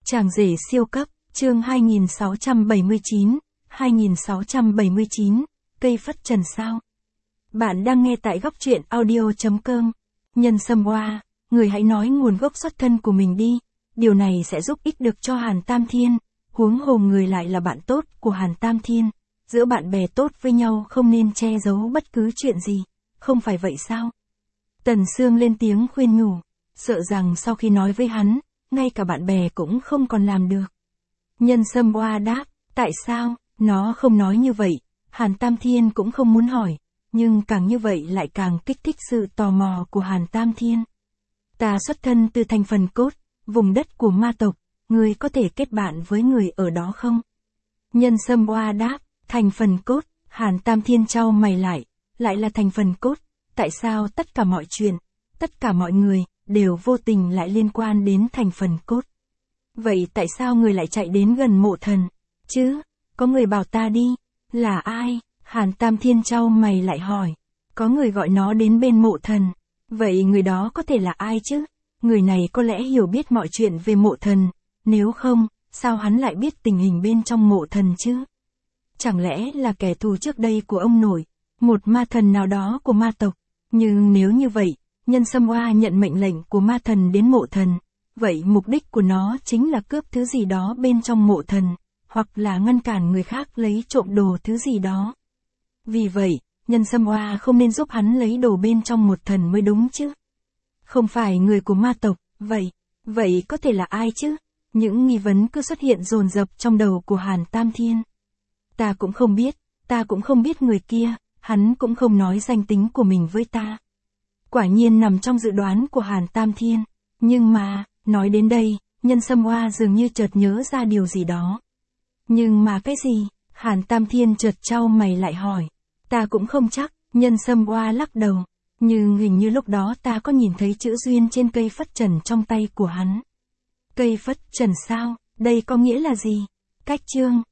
Chàng rể siêu cấp, chương 2679, cây phất trần sao. Bạn đang nghe tại góc truyện audio.com. Nhân sâm hoa, người hãy nói nguồn gốc xuất thân của mình đi, điều này sẽ giúp ích được cho Hàn Tam Thiên, huống hồ người lại là bạn tốt của Hàn Tam Thiên. Giữa bạn bè tốt với nhau không nên che giấu bất cứ chuyện gì, không phải vậy sao? Tần Sương lên tiếng khuyên nhủ, sợ rằng sau khi nói với hắn, ngay cả bạn bè cũng không còn làm được. Nhân sâm hoa đáp, tại sao, nó không nói như vậy, Hàn Tam Thiên cũng không muốn hỏi, nhưng càng như vậy lại càng kích thích sự tò mò của Hàn Tam Thiên. Ta xuất thân từ thành phần cốt, vùng đất của ma tộc, ngươi có thể kết bạn với người ở đó không? Nhân sâm hoa đáp, thành phần cốt, Hàn Tam Thiên chau mày lại là thành phần cốt, tại sao tất cả mọi chuyện, tất cả mọi người, đều vô tình lại liên quan đến thành phần cốt. Vậy tại sao người lại chạy đến gần mộ thần, chứ? Có người bảo ta đi, là ai? Hàn Tam Thiên chau mày lại hỏi, có người gọi nó đến bên mộ thần, vậy người đó có thể là ai chứ? Người này có lẽ hiểu biết mọi chuyện về mộ thần, nếu không, sao hắn lại biết tình hình bên trong mộ thần chứ? Chẳng lẽ là kẻ thù trước đây của ông nội, một ma thần nào đó của ma tộc? Nhưng nếu như vậy, Nhân sâm hoa nhận mệnh lệnh của ma thần đến mộ thần, vậy mục đích của nó chính là cướp thứ gì đó bên trong mộ thần, hoặc là ngăn cản người khác lấy trộm đồ thứ gì đó. Vì vậy, Nhân sâm hoa không nên giúp hắn lấy đồ bên trong một thần mới đúng chứ. Không phải người của ma tộc, vậy có thể là ai chứ? Những nghi vấn cứ xuất hiện dồn dập trong đầu của Hàn Tam Thiên. Ta cũng không biết người kia, hắn cũng không nói danh tính của mình với ta. Quả nhiên nằm trong dự đoán của Hàn Tam Thiên, nhưng mà, nói đến đây, Nhân sâm hoa dường như chợt nhớ ra điều gì đó. Nhưng mà cái gì? Hàn Tam Thiên chợt chau mày lại hỏi. Ta cũng không chắc, Nhân sâm hoa lắc đầu, nhưng hình như lúc đó ta có nhìn thấy chữ duyên trên cây phất trần trong tay của hắn. Cây phất trần sao, đây có nghĩa là gì? Cách chương